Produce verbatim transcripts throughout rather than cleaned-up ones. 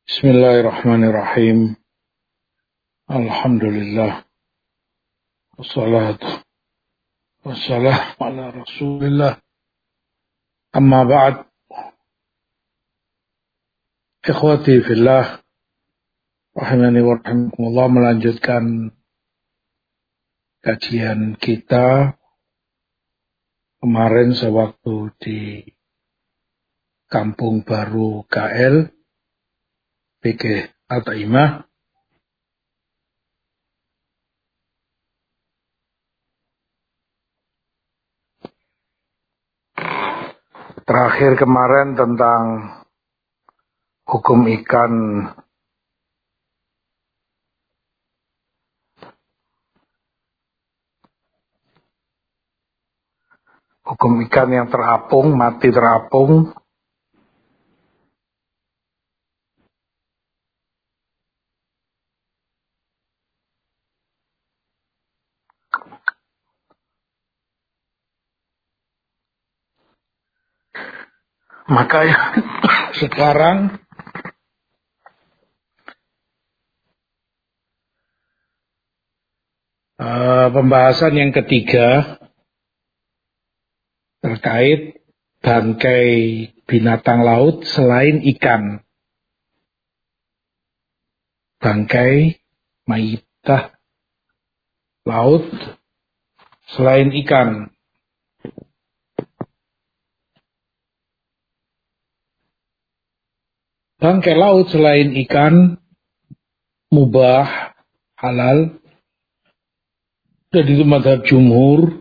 Bismillahirrahmanirrahim. Alhamdulillah. Wassalatu wassalamu ala Rasulillah. Amma ba'd. Ikhwati fillah, rahimani wa rahimakumullah, melanjutkan kajian kita kemarin sewaktu di Kampung Baru K L P G Al-Taimah. Terakhir kemarin tentang hukum ikan hukum ikan yang terapung, mati terapung. Maka sekarang uh, pembahasan yang ketiga terkait bangkai binatang laut selain ikan. Bangkai maitah laut selain ikan. Bangkai laut selain ikan mubah, halal. Dan itu mazhab jumhur,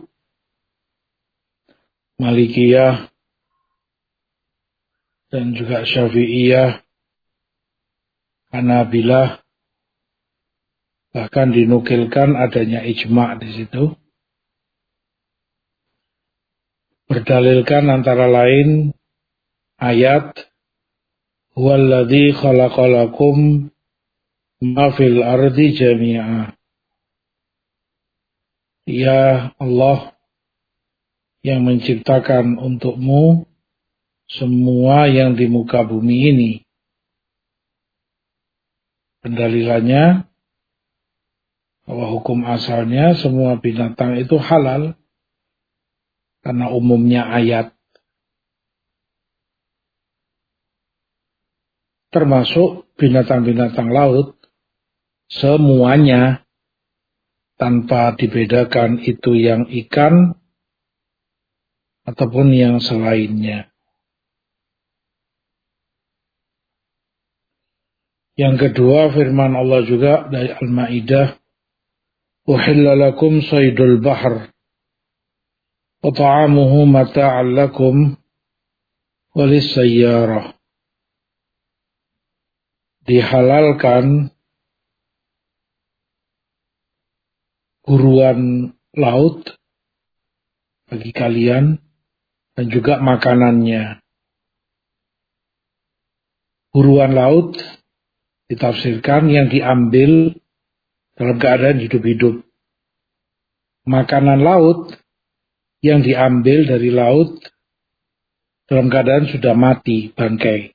Malikiyah, dan juga Syafi'iyah, Hanabilah. Bahkan dinukilkan adanya ijma' di situ. Berdalilkan antara lain ayat Huwallazi khalaqalakum ma fil ardi jami'a. Ya Allah yang menciptakan untukmu semua yang di muka bumi ini. Pendalilannya bahwa hukum asalnya semua binatang itu halal karena umumnya ayat. Termasuk binatang-binatang laut, semuanya tanpa dibedakan itu yang ikan ataupun yang selainnya. Yang kedua, firman Allah juga dari Al-Maidah, "Uhilla lakum saydul bahr wa ta'amuhu mata'an lakum walis sayyarah." Dihalalkan buruan laut bagi kalian dan juga makanannya. Buruan laut ditafsirkan yang diambil dalam keadaan hidup-hidup. Makanan laut yang diambil dari laut dalam keadaan sudah mati, bangkai.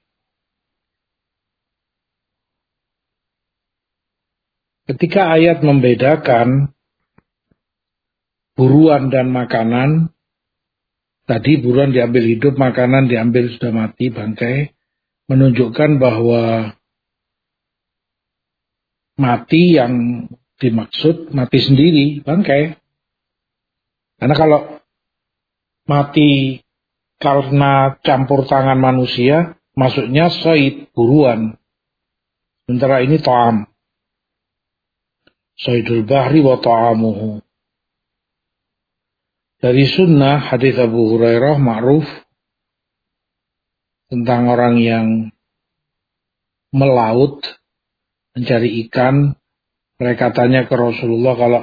Ketika ayat membedakan buruan dan makanan, tadi buruan diambil hidup, makanan diambil sudah mati, bangkai, menunjukkan bahwa mati yang dimaksud mati sendiri, bangkai. Karena kalau mati karena campur tangan manusia, maksudnya said, buruan. Sementara ini ta'am. Saydul bahri wa ta'amuhu. Dari sunnah hadis Abu Hurairah ma'ruf tentang orang yang melaut mencari ikan. Mereka tanya ke Rasulullah kalau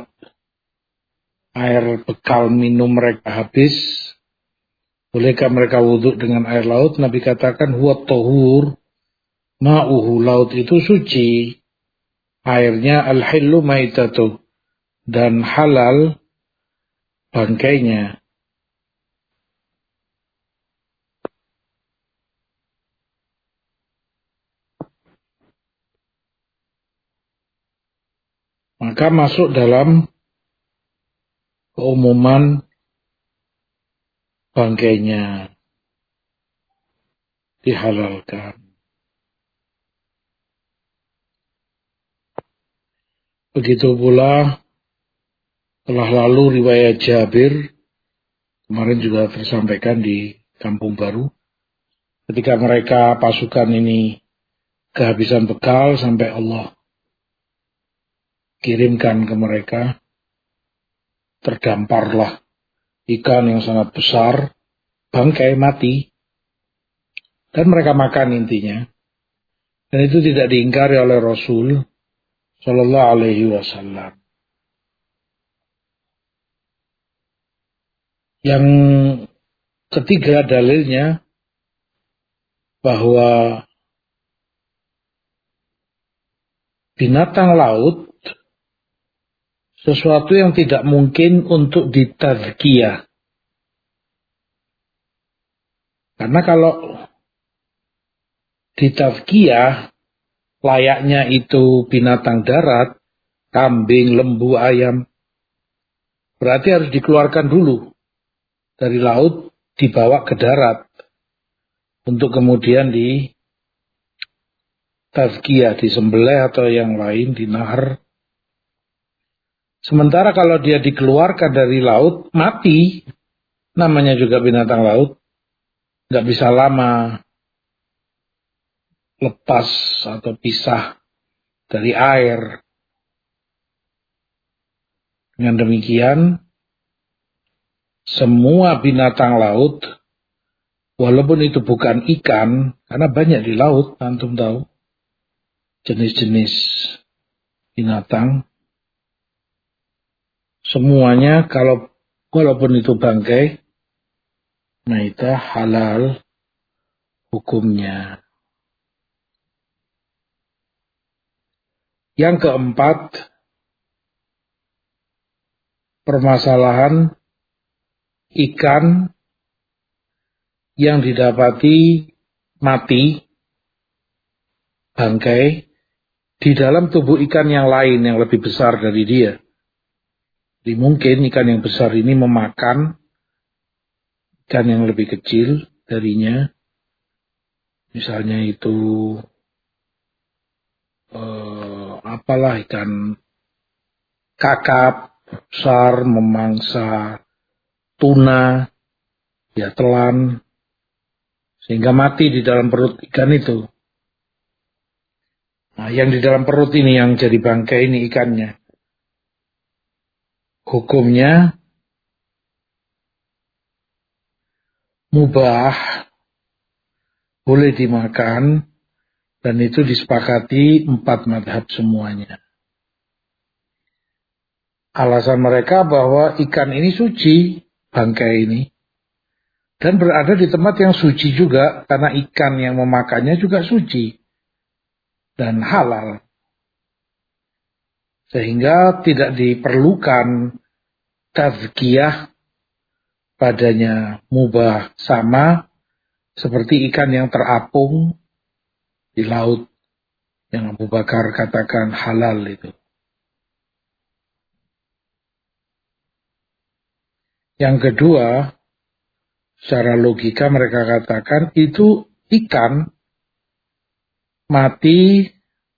air bekal minum mereka habis, bolehkah mereka wudhu dengan air laut? Nabi katakan huwa tahur ma'uhu, laut itu suci. Airnya al-hillu maitatu, dan halal bangkainya. maka masuk dalam keumuman bangkainya dihalalkan. Begitu pula telah lalu riwayat Jabir, kemarin juga tersampaikan di Kampung Baru, ketika mereka pasukan ini kehabisan bekal sampai Allah kirimkan ke mereka, terdamparlah ikan yang sangat besar, bangkai mati, dan mereka makan intinya. Dan itu tidak diingkari oleh Rasul Sallallahu Alaihi Wasallam. Yang ketiga dalilnya bahwa binatang laut sesuatu yang tidak mungkin untuk ditazkiyah. Karena kalau ditazkiyah layaknya itu binatang darat, kambing, lembu, ayam, berarti harus dikeluarkan dulu dari laut, dibawa ke darat untuk kemudian di tazkiyah, disembelih atau yang lain, dinahar. Sementara kalau dia dikeluarkan dari laut, mati, namanya juga binatang laut, nggak bisa lama lepas atau pisah dari air. Dengan demikian, semua binatang laut, walaupun itu bukan ikan, karena banyak di laut, antum tahu, jenis-jenis binatang, semuanya kalau walaupun itu bangkai, nah itu halal hukumnya. Yang keempat, permasalahan ikan yang didapati mati, bangkai, di dalam tubuh ikan yang lain yang lebih besar dari dia. Jadi mungkin ikan yang besar ini memakan ikan yang lebih kecil darinya. Misalnya itu eh, apalah ikan kakap besar memangsa tuna, ya telan, sehingga mati di dalam perut ikan itu. Nah, yang di dalam perut ini yang jadi bangkai ini ikannya. Hukumnya mubah, boleh dimakan, dan itu disepakati empat madhab semuanya. Alasan mereka bahwa ikan ini suci, bangkai ini, dan berada di tempat yang suci juga, karena ikan yang memakannya juga suci dan halal. Sehingga tidak diperlukan tazkiyah padanya, mubah, sama seperti ikan yang terapung di laut yang Abu Bakar katakan halal itu. Yang kedua, secara logika mereka katakan itu ikan mati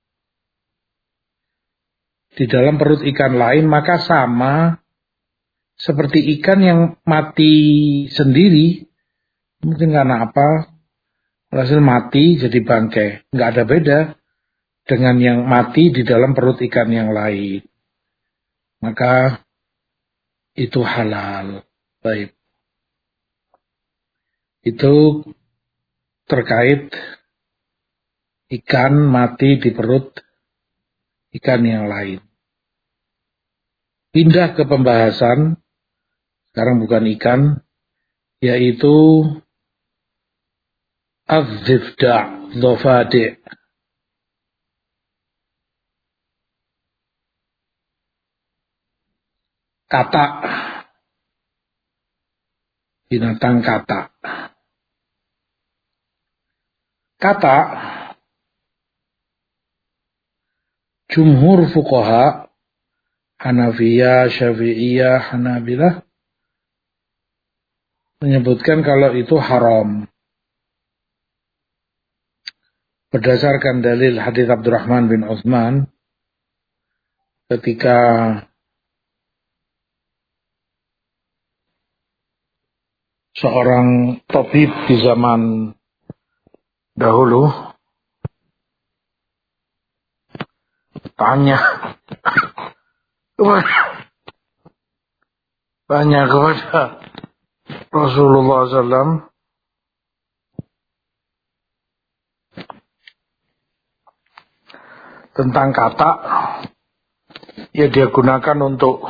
di dalam perut ikan lain, maka sama seperti ikan yang mati sendiri, mungkin karena apa, hasil mati jadi bangkai. Nggak ada beda dengan yang mati di dalam perut ikan yang lain. Maka itu halal. Baik. Itu terkait ikan mati di perut ikan yang lain. Pindah ke pembahasan, sekarang bukan ikan, yaitu az-zifda' dhofadi'. Katak, binatang katak. Katak, jumhur fuqaha Hanafiyah, Syafi'iyah, Hanabilah menyebutkan kalau itu haram. Berdasarkan dalil hadits Abdurrahman bin Utsman ketika seorang tabib di zaman dahulu tanya tanya kepada Rasulullah shallallahu alaihi wasallam tentang kata yang dia gunakan untuk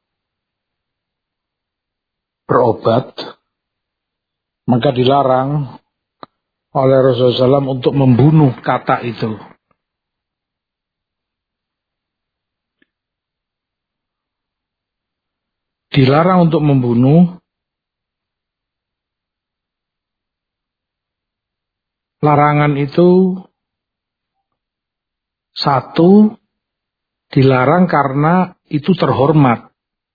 berobat, maka dilarang oleh Rasulullah shallallahu alaihi wasallam untuk membunuh kata itu. Dilarang untuk membunuh. Larangan itu satu, dilarang karena itu terhormat.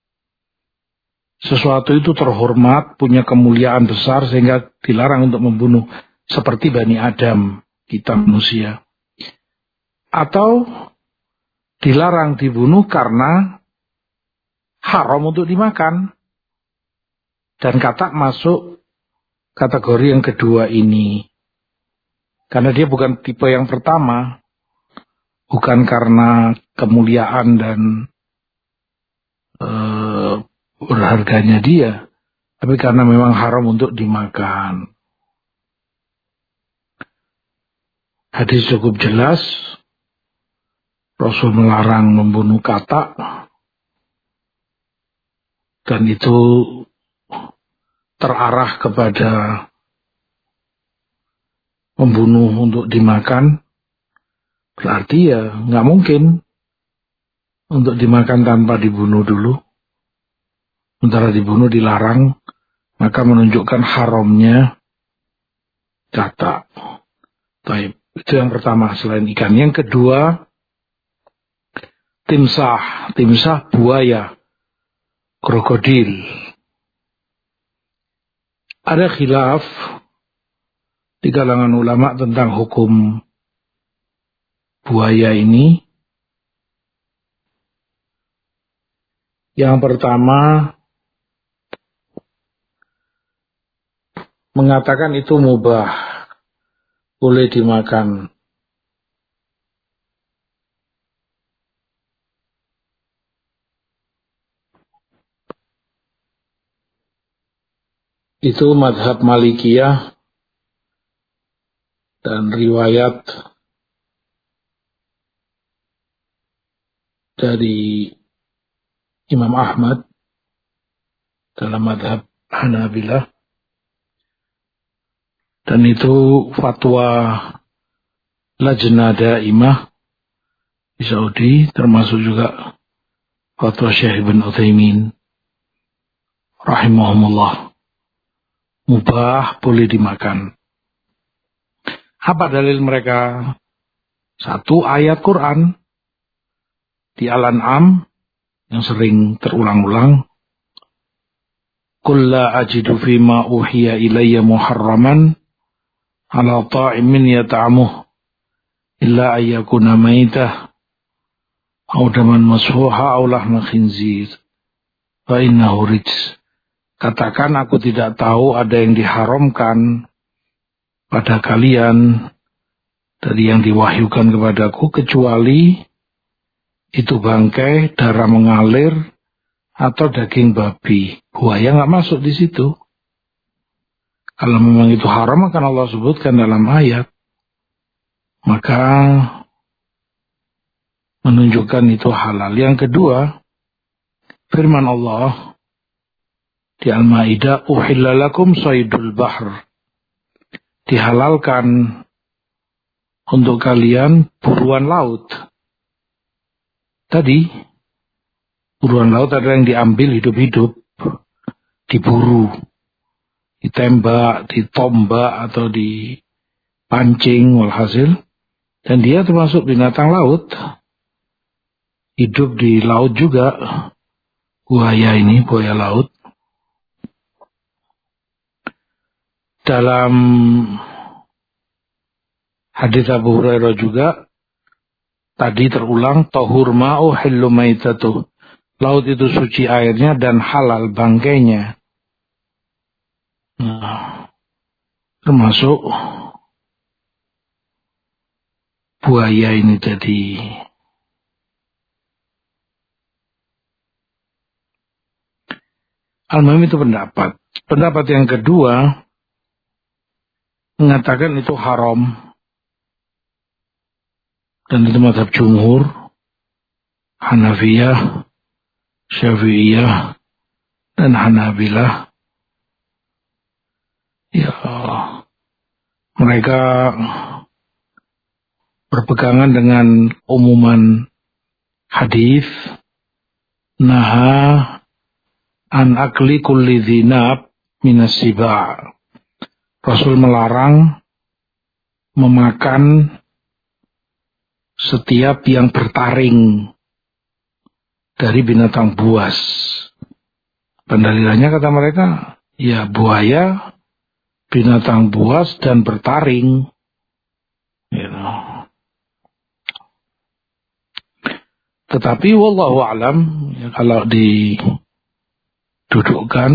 Sesuatu itu terhormat, punya kemuliaan besar sehingga dilarang untuk membunuh. Seperti Bani Adam, kita manusia. Atau dilarang dibunuh karena haram untuk dimakan. Dan kata masuk kategori yang kedua ini. Karena dia bukan tipe yang pertama. Bukan karena kemuliaan dan uh, berharganya dia. Tapi karena memang haram untuk dimakan. Hadis cukup jelas. Rasul melarang membunuh kata. Dan itu terarah kepada membunuh untuk dimakan, berarti ya nggak mungkin untuk dimakan tanpa dibunuh dulu. Sementara dibunuh dilarang, maka menunjukkan haramnya kata. Baik, itu yang pertama selain ikan. Yang kedua, timsah, timsah buaya, krokodil. Ada khilaf di kalangan ulama tentang hukum buaya ini. Yang pertama mengatakan itu mubah, boleh dimakan. Itu mazhab Malikiyah dan riwayat dari Imam Ahmad dalam mazhab Hanabilah. Dan itu fatwa Lajnah Daimah di Saudi, termasuk juga fatwa Syekh Ibn Utsaimin rahimahumullah. Mubah, boleh dimakan. Apa dalil mereka? Satu, ayat Quran di Al-An'am yang sering terulang-ulang. Qul la ajidu fima uhiya ilayya muharraman ala ta'imin yata'amuh illa ayyakuna maitah aw daman masfuha aw lahma khinzir fa innahu rijs. Katakan aku tidak tahu ada yang diharamkan pada kalian dari yang diwahyukan kepadaku kecuali itu bangkai, darah mengalir atau daging babi. Buaya nggak masuk di situ. Kalau memang itu haram akan Allah sebutkan dalam ayat. Maka menunjukkan itu halal. Yang kedua, firman Allah di Al-Maidah, uhilla lakum saydul bahr. Dihalalkan untuk kalian buruan laut. Tadi buruan laut ada yang diambil hidup-hidup, diburu, ditembak, ditombak atau dipancing walhasil, dan dia termasuk binatang laut. hidup di laut juga, buaya ini, buaya laut. Dalam hadits Abu Hurairah juga, tadi terulang, tahur ma'u hillu maitatuh. Laut itu suci airnya dan halal bangkainya. Nah, termasuk buaya ini jadi Al-Muhim itu pendapat. Pendapat yang kedua mengatakan itu haram. Dan itu mazhab jumhur, Hanafiyah, Syafi'iyah, dan Hanabilah. Ya, mereka berpegangan dengan umuman hadis, naha an akli kulli dhinab minas siba'. Rasul melarang memakan setiap yang bertaring dari binatang buas. Pendalilannya kata mereka, ya buaya, binatang buas dan bertaring. You know. Tetapi wallahu alam, ya, kalau didudukkan,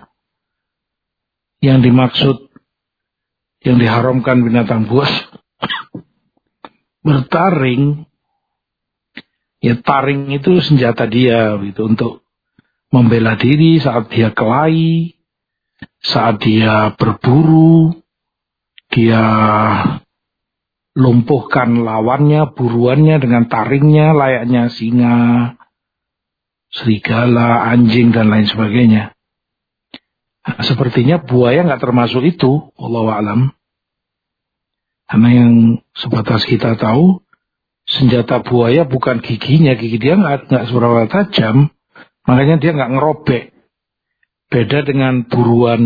yang dimaksud, yang diharamkan binatang buas bertaring, ya taring itu senjata dia gitu, untuk membela diri saat dia kelahi, saat dia berburu, dia lumpuhkan lawannya, buruannya dengan taringnya layaknya singa, serigala, anjing dan lain sebagainya. Nah, sepertinya buaya nggak termasuk itu, wallahu a'lam. Karena yang sebatas kita tahu, senjata buaya bukan giginya, gigi dia nggak nggak seberapa tajam, makanya dia nggak ngerobek. Beda dengan buruan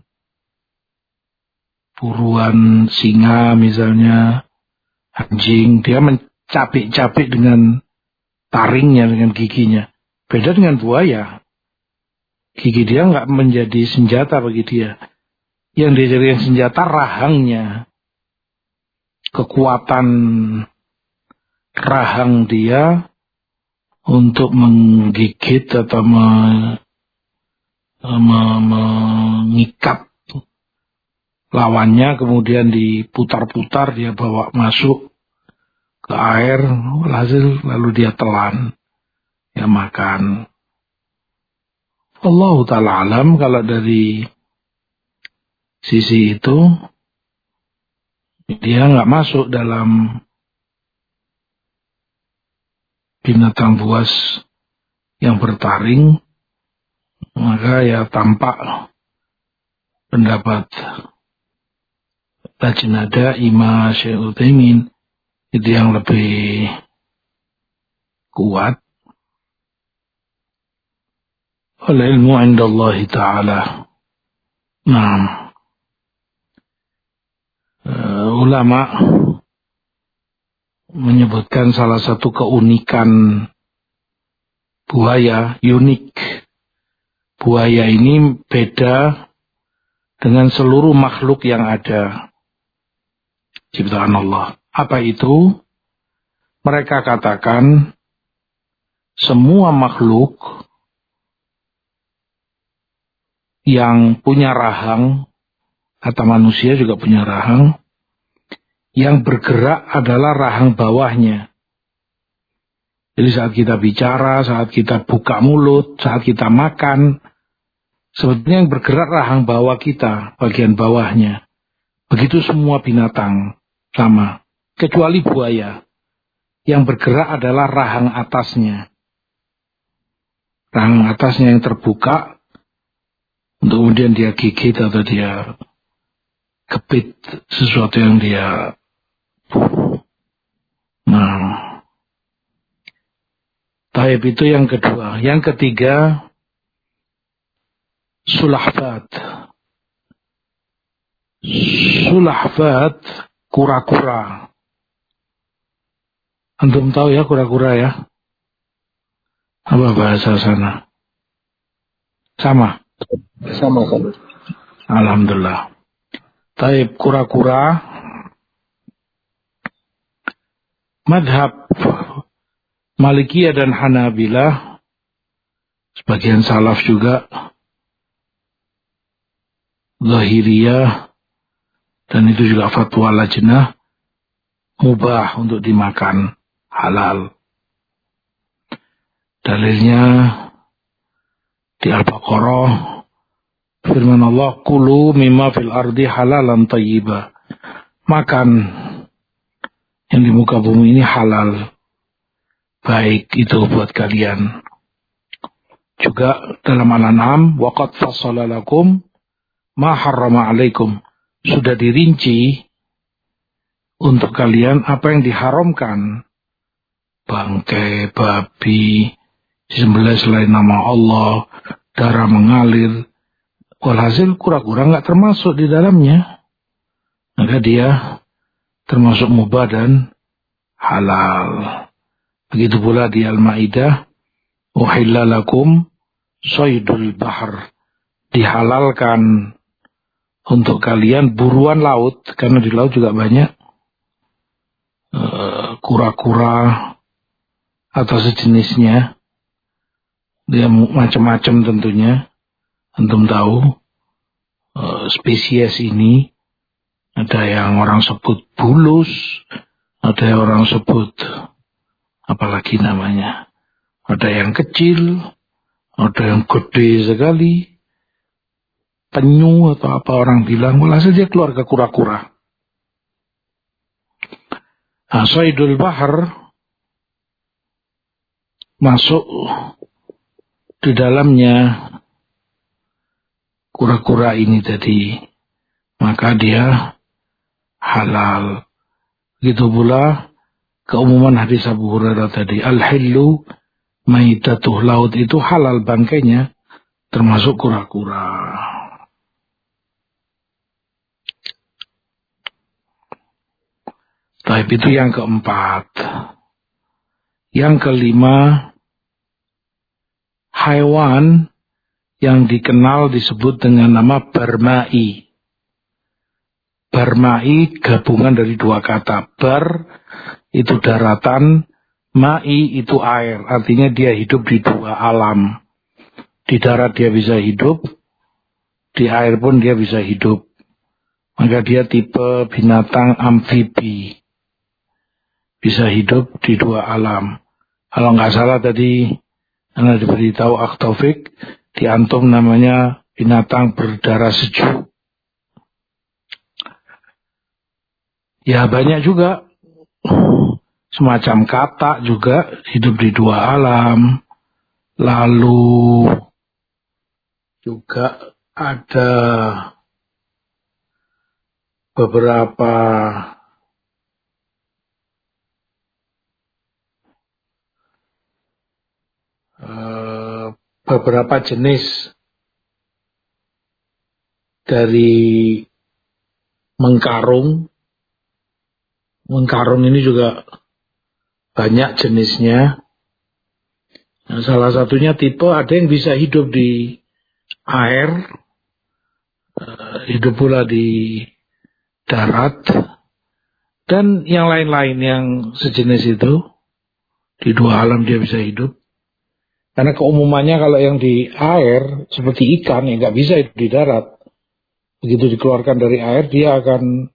buruan singa misalnya, anjing, dia mencapik-capik dengan taringnya, dengan giginya. Beda dengan buaya, gigi dia nggak menjadi senjata bagi dia. Yang dijadikan senjata rahangnya, kekuatan rahang dia untuk menggigit atau me, me, mengikat lawannya, kemudian diputar-putar, dia bawa masuk ke air, hasil lalu dia telan, ya makan. Allah Ta'ala alam kalau dari sisi itu dia nggak masuk dalam binatang buas yang bertaring, maka ya tampak pendapat Lajnada Imam Syekh Utsaimin itu yang lebih kuat. Wal ilmu indallahi ta'ala. Nah, uh, ulama menyebutkan salah satu keunikan buaya, unik. Buaya ini beda dengan seluruh makhluk yang ada ciptaan Allah. Apa itu? Mereka katakan semua makhluk yang punya rahang, kata manusia juga punya rahang, yang bergerak adalah rahang bawahnya. Jadi saat kita bicara, saat kita buka mulut, saat kita makan, sebetulnya yang bergerak rahang bawah kita, bagian bawahnya. Begitu semua binatang sama, kecuali buaya. Yang bergerak adalah rahang atasnya. Rahang atasnya yang terbuka, untuk kemudian dia gigit atau dia kepit sesuatu yang dia. Nah, taib itu yang kedua. Yang ketiga, sulahfat. Sulahfat, kura-kura. Antum tahu ya kura-kura ya? Apa bahasa sana? Sama? Sama kan? Alhamdulillah. Taib kura-kura. Madhab Malikiyah dan Hanabilah, sebagian salaf juga, Zahiriyah, dan itu juga fatwa lajnah, mubah untuk dimakan, halal. Dalilnya di Al-Baqarah, firman Allah, kulu mimma fil ardi halalan tayyiba. Makan yang di muka bumi ini halal, baik itu buat kalian. Juga dalam Al-An'am, waqad fassala lakum ma harrama alaikum. Sudah dirinci untuk kalian apa yang diharamkan. Bangkai, babi, disembelih selain nama Allah, darah mengalir. Walhasil kura-kura nggak termasuk di dalamnya. Maka dia termasuk mubah dan halal. Begitu pula di Al-Ma'idah, uhilla lakum saydul bahr. Dihalalkan untuk kalian buruan laut, karena di laut juga banyak uh, kura-kura atau sejenisnya. Dia macam-macam tentunya. Antum tahu uh, spesies ini. Ada yang orang sebut bulus, ada yang orang sebut apalagi namanya. Ada yang kecil, ada yang gede sekali, penyu atau apa orang bilang. Walhasil dia keluarga kura-kura. Nah, saydul bahar masuk di dalamnya kura-kura ini tadi, maka dia halal. Begitu pula keumuman hadis Abu Hurairah tadi, al-hillu maitatuh, laut itu halal bangkainya, termasuk kura-kura. Taib itu yang keempat. Yang kelima, haiwan yang dikenal disebut dengan nama barmai. Barmai gabungan dari dua kata. Bar itu daratan, mai itu air. Artinya dia hidup di dua alam. Di darat dia bisa hidup, di air pun dia bisa hidup. Maka dia tipe binatang amfibi. Bisa hidup di dua alam. Kalau nggak salah tadi Anda diberitahu Akh Taufik, di antum namanya binatang berdarah sejuk. Ya banyak juga. Semacam katak juga hidup di dua alam. Lalu juga ada beberapa uh, beberapa jenis dari mengkarung. Mengkarung ini juga banyak jenisnya. Nah, salah satunya tipe ada yang bisa hidup di air, uh, hidup pula di darat, dan yang lain-lain yang sejenis itu. Di dua alam dia bisa hidup. Karena keumumannya kalau yang di air seperti ikan yang nggak bisa hidup di darat. Begitu dikeluarkan dari air dia akan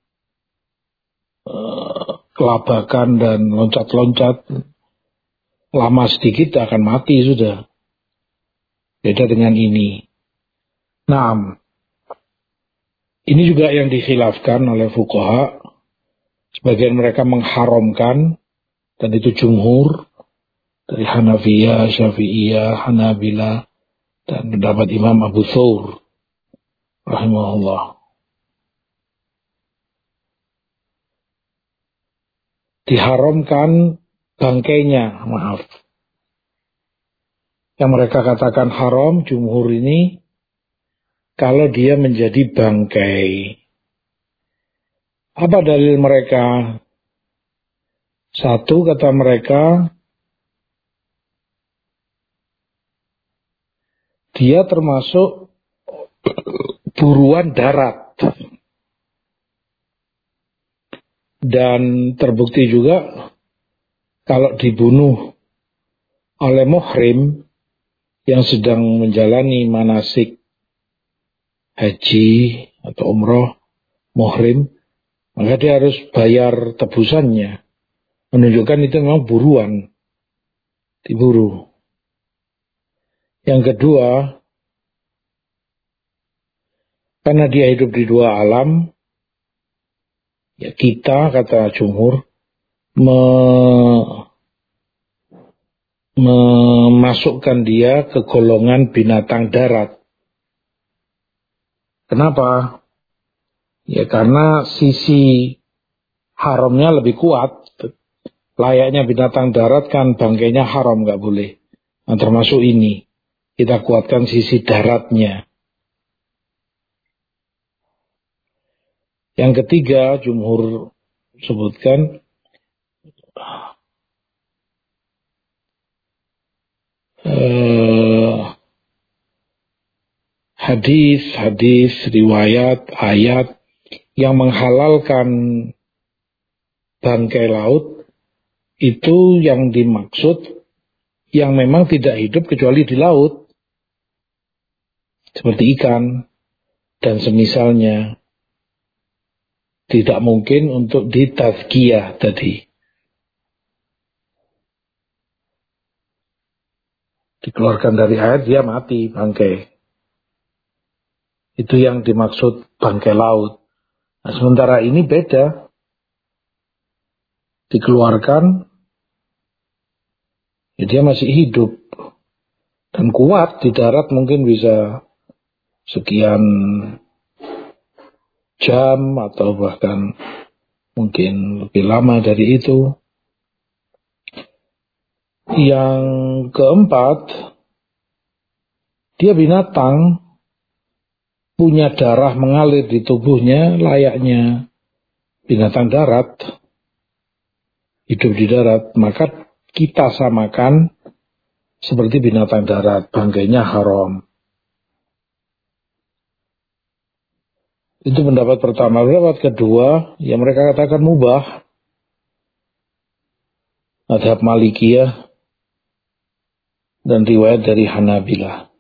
uh, kelabakan dan loncat-loncat. Lama sedikit akan mati sudah. Beda dengan ini. Nah, ini juga yang dikhilafkan oleh fuqaha. Sebagian mereka mengharamkan, dan itu jumhur dari Hanafiyah, Syafi'iyah, Hanabilah, dan pendapat Imam Abu Thawr rahimahullah. Diharamkan bangkainya, maaf. Yang mereka katakan haram, jumhur ini, kalau dia menjadi bangkai. Apa dalil mereka? Satu, kata mereka, dia termasuk buruan darat. Dan terbukti juga kalau dibunuh oleh muhrim yang sedang menjalani manasik haji atau umroh, muhrim, maka dia harus bayar tebusannya. Menunjukkan itu memang buruan, diburu. Yang kedua, karena dia hidup di dua alam, ya kita, kata jumhur, me, memasukkan dia ke golongan binatang darat. Kenapa? Ya karena sisi haramnya lebih kuat. Layaknya binatang darat kan bangkainya haram, nggak boleh. Nah, termasuk ini. Kita kuatkan sisi daratnya. Yang ketiga, jumhur sebutkan eh, hadis-hadis, riwayat, ayat yang menghalalkan bangkai laut itu yang dimaksud yang memang tidak hidup kecuali di laut, seperti ikan dan semisalnya. Tidak mungkin untuk ditazkiyah tadi. Dikeluarkan dari air, dia mati bangkai. Itu yang dimaksud bangkai laut. Nah, sementara ini beda. Dikeluarkan, ya dia masih hidup. Dan kuat di darat mungkin bisa sekian jam atau bahkan mungkin lebih lama dari itu. Yang keempat, dia binatang, punya darah mengalir di tubuhnya layaknya binatang darat, hidup di darat, maka kita samakan seperti binatang darat, bangkainya haram. Itu pendapat pertama. Pendapat kedua, ya mereka katakan mubah. Mazhab Malikiyah dan riwayat dari Hanabilah.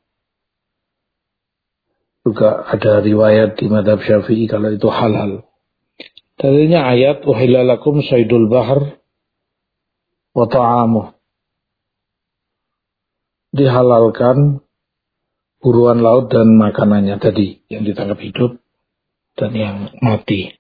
Juga ada riwayat di mazhab Syafi'i kalau itu halal. Tadinya ayat uhilla lakum saydul bahr wa ta'amuh. Dihalalkan buruan laut dan makanannya tadi yang ditangkap hidup dan yang mati.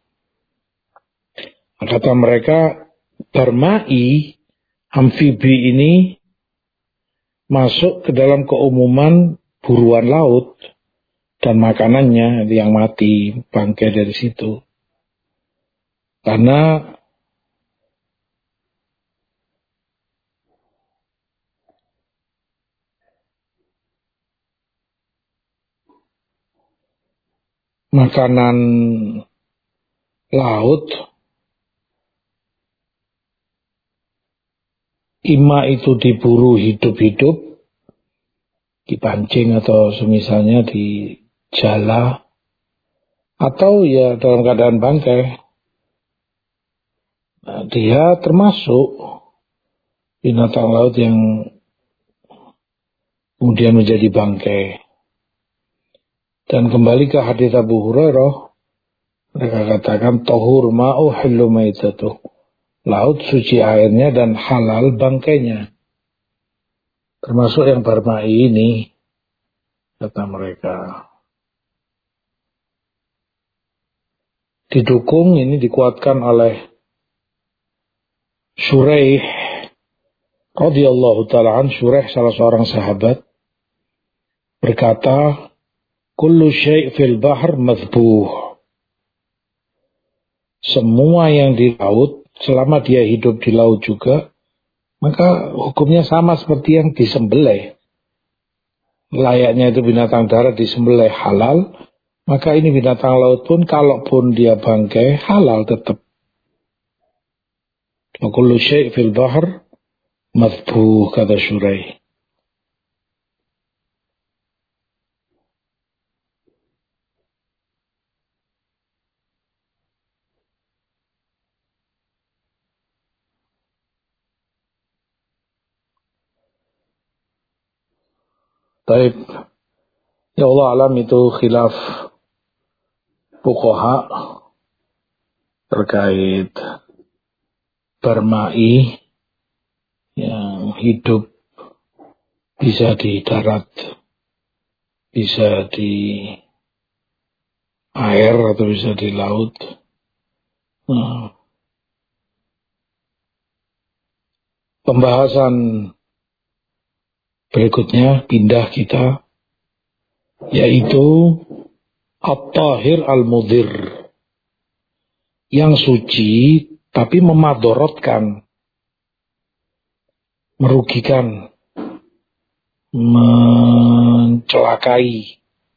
Kata mereka, barmai, amfibi ini masuk ke dalam keumuman buruan laut dan makanannya yang mati, bangkai dari situ. Karena makanan laut, ima itu diburu hidup-hidup, dipancing atau semisalnya di jala, atau ya dalam keadaan bangkai. Nah, dia termasuk binatang laut yang kemudian menjadi bangkai. Dan kembali ke hadits Abu Hurairah, mereka katakan tahur ma'u hillu maitatuh. Laut suci airnya dan halal bangkainya. Termasuk yang barmai ini, kata mereka. Didukung, ini dikuatkan oleh Shuraih radhiyallahu ta'ala an. Shuraih salah seorang sahabat berkata, kullu syai' fil bahr madhbuh. Semua yang di laut, selama dia hidup di laut juga, maka hukumnya sama seperti yang disembelih. Layaknya itu binatang darat disembelih halal, maka ini binatang laut pun kalaupun dia bangkai halal tetap. Kullu syai' fil bahr madhbuh, kata Shuraih. Baik. Ya Allah alam itu khilaf fuqaha terkait berma'i yang hidup bisa di darat, bisa di air atau bisa di laut. Nah, pembahasan berikutnya pindah kita, yaitu at-tahir al-mudhir, yang suci tapi memadorotkan, merugikan, mencelakai.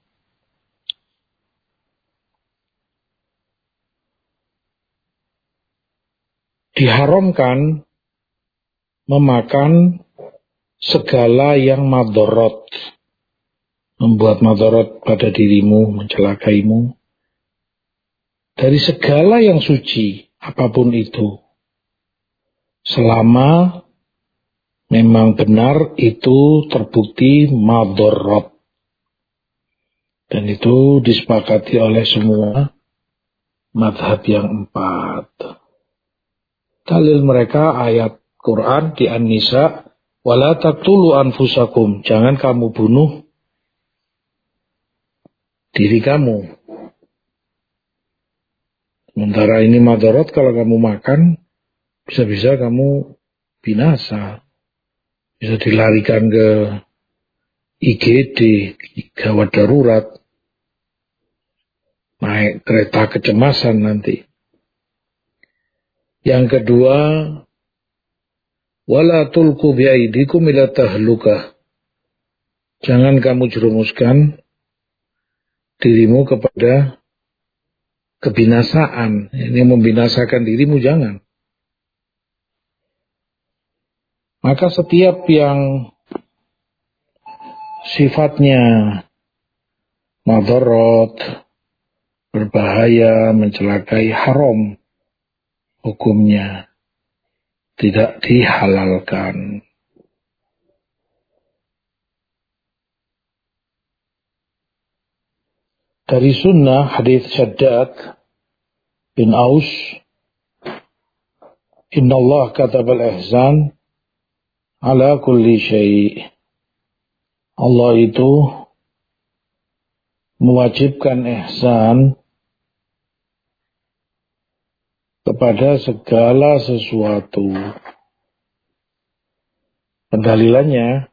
Diharamkan memakan segala yang madorot, membuat madorot pada dirimu, mencelakaimu, dari segala yang suci, apapun itu, selama memang benar itu terbukti madorot. Dan itu disepakati oleh semua mazhab yang empat. Dalil mereka ayat Quran di An-Nisa, wala taqtulu anfusakum, jangan kamu bunuh diri kamu. Sementara ini madorot, kalau kamu makan, bisa-bisa kamu binasa. Bisa dilarikan ke I G D, gawat darurat, naik kereta kecemasan nanti. Yang kedua, wala tulqu biaidikum ila tahlukah, jangan kamu jerumuskan dirimu kepada kebinasaan. Ini membinasakan dirimu, jangan. Maka setiap yang sifatnya madorot, berbahaya, mencelakai, haram hukumnya, tidak dihalalkan. Dari sunnah hadis Shaddad bin Aus, Inna Allah katabal ihsan ala kulli syai'. Allah itu mewajibkan ihsan kepada segala sesuatu. Pendalilannya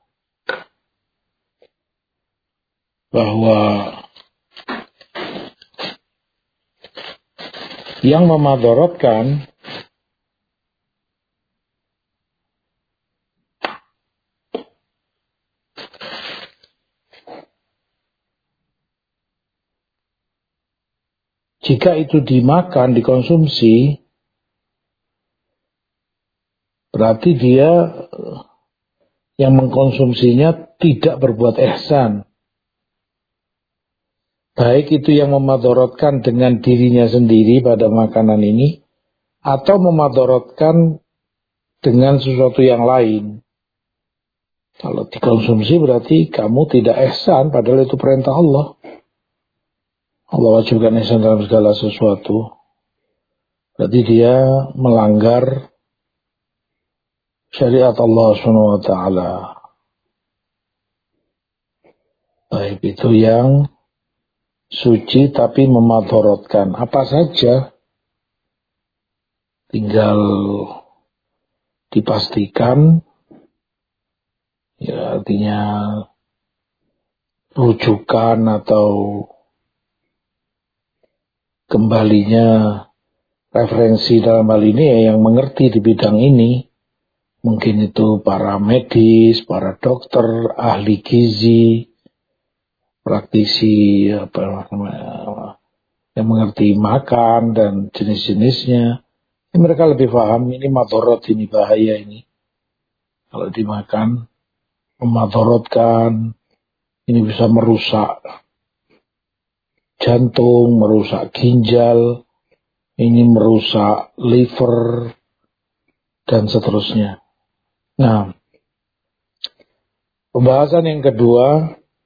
bahwa yang memadorotkan jika itu dimakan, dikonsumsi, berarti dia yang mengkonsumsinya tidak berbuat ihsan. Baik itu yang memadorotkan dengan dirinya sendiri pada makanan ini, atau memadorotkan dengan sesuatu yang lain. Kalau dikonsumsi berarti kamu tidak ihsan, padahal itu perintah Allah. Allah wajibkan ihsan dalam segala sesuatu. Berarti dia melanggar syariat Allah subhanahu wa taala. Baik itu yang suci tapi memadorotkan. Apa saja, tinggal dipastikan, ya artinya rujukan atau kembalinya referensi dalam hal ini ya yang mengerti di bidang ini. Mungkin itu para medis, para dokter, ahli gizi, praktisi apa namanya, yang mengerti makan dan jenis-jenisnya. Ini mereka lebih paham, ini madorot, ini bahaya ini. Kalau dimakan, memadorotkan, ini bisa merusak jantung, merusak ginjal, ini merusak liver, dan seterusnya. Nah, pembahasan yang kedua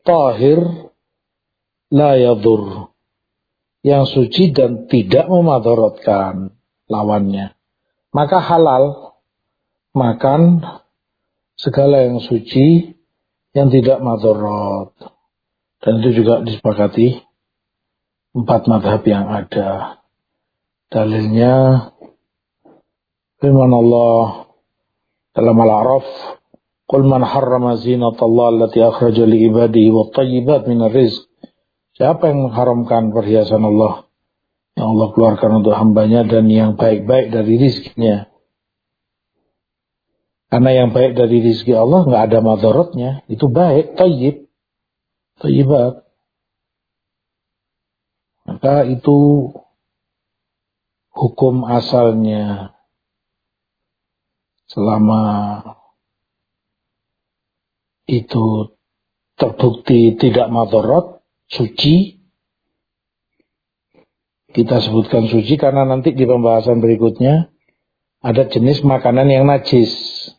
tahir la yadur, yang suci dan tidak memadaratkan lawannya. Maka halal makan segala yang suci yang tidak madarat. Dan itu juga disepakati empat mazhab yang ada. Dalilnya firman Allah dalam Al-A'raf, "Qul man harrama zinatallahi allati akhraja li ibadihi wat thayyibat minar rizq." Siapa yang mengharamkan perhiasan Allah yang Allah keluarkan untuk hambanya dan yang baik-baik dari rizkinya? Karena yang baik dari rizki Allah nggak ada madaratnya, itu baik, thayyib, thayyibat. Maka itu hukum asalnya. Selama itu terbukti tidak madarat, suci, kita sebutkan suci karena nanti di pembahasan berikutnya ada jenis makanan yang najis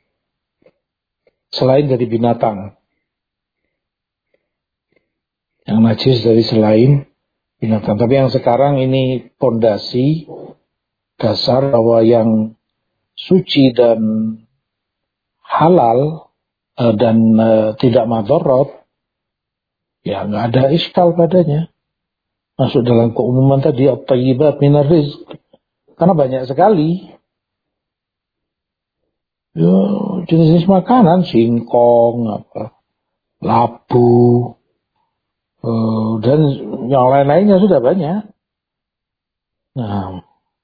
selain dari binatang. Yang najis dari selain binatang. Tapi yang sekarang ini pondasi dasar bahwa yang suci dan halal uh, dan uh, tidak madarat, ya nggak ada iskal padanya. Masuk dalam keumuman tadi at-thayyibat minar rizq. Karena banyak sekali ya, jenis-jenis makanan, singkong, apa, labu, uh, dan yang lain-lainnya sudah banyak. Nah,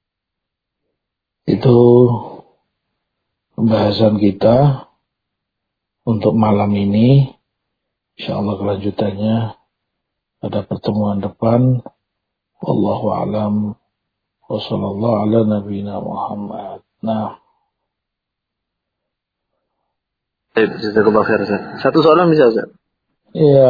itu pembahasan kita untuk malam ini. Insyaallah kelanjutannya pada pertemuan depan. Wallahu a'lam. Wa sallallahu ala nabiyina Muhammad. Nah. Jazakallahu khair, Ustaz. Satu soalan bisa, Ustaz? Iya.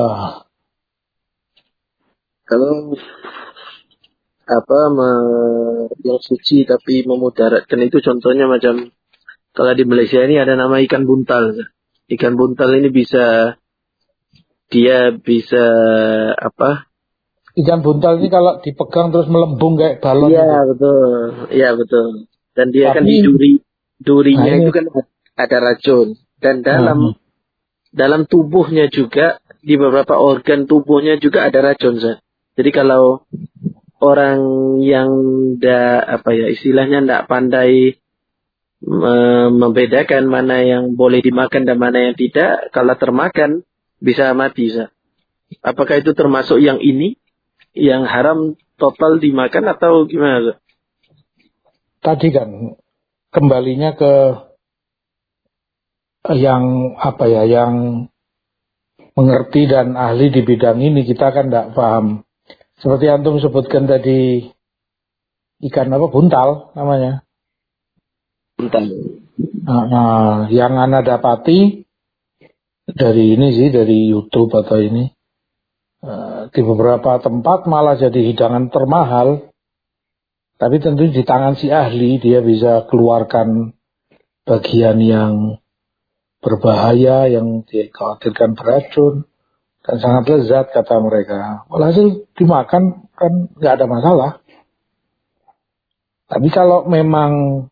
Kalau apa me, yang suci tapi memudaratkan itu contohnya macam kalau di Malaysia ini ada nama ikan buntal. Ikan buntal ini bisa dia bisa apa? Ikan buntal ini kalau dipegang terus melembung kayak balon. Iya gitu. betul, iya betul. Dan dia Tapi, kan di duri durinya nah itu kan ada racun dan dalam uh-huh. dalam tubuhnya juga di beberapa organ tubuhnya juga ada racun. Jadi kalau orang yang da, apa ya istilahnya tidak pandai membedakan mana yang boleh dimakan dan mana yang tidak, kalau termakan bisa mati. Apakah itu termasuk yang ini, yang haram total dimakan atau gimana? Tadi kan kembalinya ke yang apa ya, yang mengerti dan ahli di bidang ini, kita kan tidak paham. Seperti antum sebutkan tadi, ikan apa, buntal namanya. Buntal. Nah, nah, yang ana dapati dari ini sih, dari YouTube atau ini, uh, di beberapa tempat malah jadi hidangan termahal. Tapi tentu di tangan si ahli, dia bisa keluarkan bagian yang berbahaya, yang dikhawatirkan beracun, dan sangat lezat kata mereka. Walhasil dimakan kan nggak ada masalah. Tapi kalau memang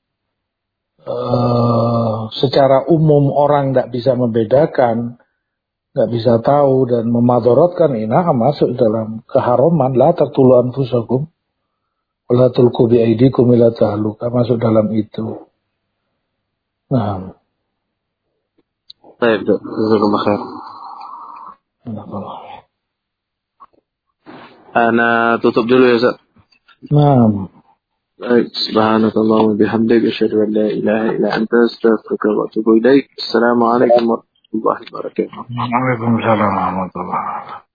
Uh, secara umum orang tidak bisa membedakan, nggak bisa tahu dan memadaratkan, ini nah, masuk dalam keharaman. La taqtulu anfusakum wa la tulqu bi aydikum ila tahluka, masuk dalam itu. Nah, baik, jazakallahu khair. Ana tutup dulu ya, Ustaz. Nah. Subhanakallah wa bihamdika asyhadu an la ilaha illa anta astaghfiruka wa atubu ilaik. Assalamualaikum warahmatullahi wabarakatuh. Waalaikumsalam warahmatullahi wabarakatuh.